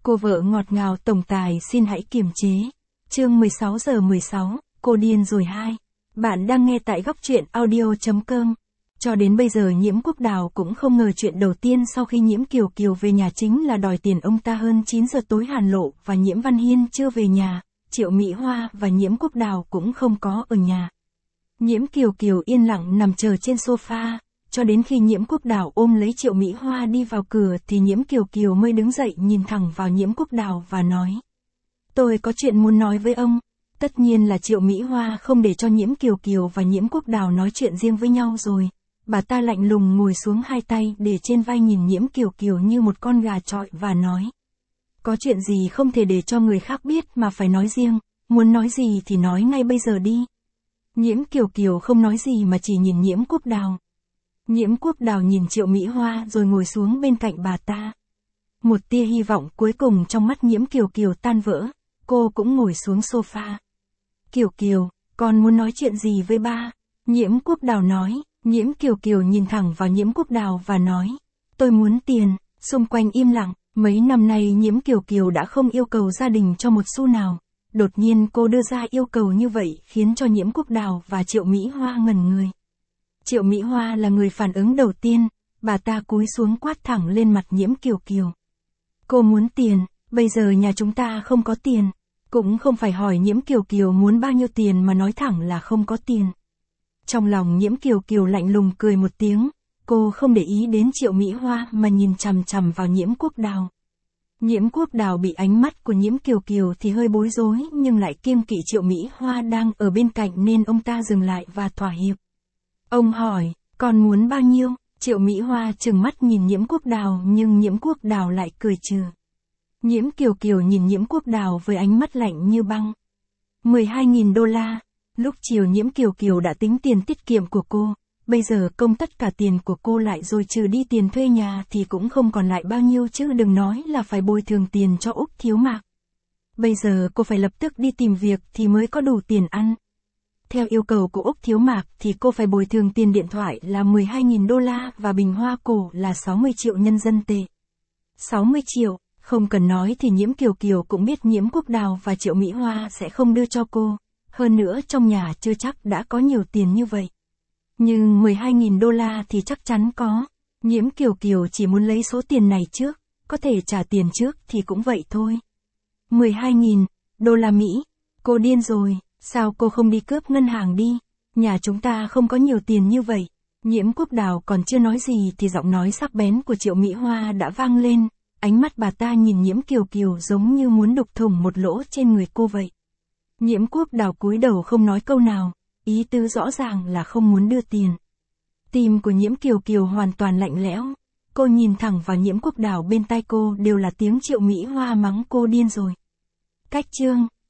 Cô vợ ngọt ngào tổng tài xin hãy kiềm chế. Chương 16:16, cô điên rồi 2. Bạn đang nghe tại góc truyện audio.com. Cho đến bây giờ Nhiễm Quốc Đào cũng không ngờ chuyện đầu tiên sau khi Nhiễm Kiều Kiều về nhà chính là đòi tiền ông ta. Hơn 9 giờ tối Hàn Lộ và Nhiễm Văn Hiên chưa về nhà, Triệu Mỹ Hoa và Nhiễm Quốc Đào cũng không có ở nhà. Nhiễm Kiều Kiều yên lặng nằm chờ trên sofa, cho đến khi Nhiễm Quốc Đào ôm lấy Triệu Mỹ Hoa đi vào cửa thì Nhiễm Kiều Kiều mới đứng dậy nhìn thẳng vào Nhiễm Quốc Đào và nói: "Tôi có chuyện muốn nói với ông." Tất nhiên là Triệu Mỹ Hoa không để cho Nhiễm Kiều Kiều và Nhiễm Quốc Đào nói chuyện riêng với nhau rồi. Bà ta lạnh lùng ngồi xuống, hai tay để trên vai nhìn Nhiễm Kiều Kiều như một con gà chọi và nói: "Có chuyện gì không thể để cho người khác biết mà phải nói riêng, muốn nói gì thì nói ngay bây giờ đi." Nhiễm Kiều Kiều không nói gì mà chỉ nhìn Nhiễm Quốc Đào. Nhiễm Quốc Đào nhìn Triệu Mỹ Hoa rồi ngồi xuống bên cạnh bà ta. Một tia hy vọng cuối cùng trong mắt Nhiễm Kiều Kiều tan vỡ, cô cũng ngồi xuống sofa. "Kiều Kiều, con muốn nói chuyện gì với ba?" Nhiễm Quốc Đào nói. Nhiễm Kiều Kiều nhìn thẳng vào Nhiễm Quốc Đào và nói: "Tôi muốn tiền." Xung quanh im lặng, mấy năm nay Nhiễm Kiều Kiều đã không yêu cầu gia đình cho một xu nào. Đột nhiên cô đưa ra yêu cầu như vậy khiến cho Nhiễm Quốc Đào và Triệu Mỹ Hoa ngẩn người. Triệu Mỹ Hoa là người phản ứng đầu tiên, bà ta cúi xuống quát thẳng lên mặt Nhiễm Kiều Kiều: "Cô muốn tiền, bây giờ nhà chúng ta không có tiền." Cũng không phải hỏi Nhiễm Kiều Kiều muốn bao nhiêu tiền mà nói thẳng là không có tiền. Trong lòng Nhiễm Kiều Kiều lạnh lùng cười một tiếng, cô không để ý đến Triệu Mỹ Hoa mà nhìn chằm chằm vào Nhiễm Quốc Đào. Nhiễm Quốc Đào bị ánh mắt của Nhiễm Kiều Kiều thì hơi bối rối nhưng lại kiêng kỵ Triệu Mỹ Hoa đang ở bên cạnh nên ông ta dừng lại và thỏa hiệp. Ông hỏi: "Con muốn bao nhiêu?" Triệu Mỹ Hoa trừng mắt nhìn Nhiễm Quốc Đào nhưng Nhiễm Quốc Đào lại cười trừ. Nhiễm Kiều Kiều nhìn Nhiễm Quốc Đào với ánh mắt lạnh như băng. 12.000 đô la. Lúc chiều Nhiễm Kiều Kiều đã tính tiền tiết kiệm của cô, bây giờ công tất cả tiền của cô lại rồi trừ đi tiền thuê nhà thì cũng không còn lại bao nhiêu, chứ đừng nói là phải bồi thường tiền cho Úc Thiếu Mạc. Bây giờ cô phải lập tức đi tìm việc thì mới có đủ tiền ăn. Theo yêu cầu của Úc Thiếu Mạc thì cô phải bồi thường tiền điện thoại là 12.000 đô la và bình hoa cổ là 60 triệu nhân dân tệ. 60 triệu, không cần nói thì Nhiễm Kiều Kiều cũng biết Nhiễm Quốc Đào và Triệu Mỹ Hoa sẽ không đưa cho cô. Hơn nữa trong nhà chưa chắc đã có nhiều tiền như vậy. Nhưng 12.000 đô la thì chắc chắn có. Nhiễm Kiều Kiều chỉ muốn lấy số tiền này trước, có thể trả tiền trước thì cũng vậy thôi. 12.000 đô la Mỹ, cô điên rồi, sao cô không đi cướp ngân hàng đi? Nhà chúng ta không có nhiều tiền như vậy. Nhiễm Quốc Đào còn chưa nói gì thì giọng nói sắc bén của Triệu Mỹ Hoa đã vang lên, ánh mắt bà ta nhìn Nhiễm Kiều Kiều giống như muốn đục thủng một lỗ trên người cô vậy. Nhiễm Quốc Đào cúi đầu không nói câu nào, ý tứ rõ ràng là không muốn đưa tiền. Tim của Nhiễm Kiều Kiều hoàn toàn lạnh lẽo, cô nhìn thẳng vào Nhiễm Quốc Đào, bên tai cô đều là tiếng Triệu Mỹ Hoa mắng cô điên rồi. Cách chương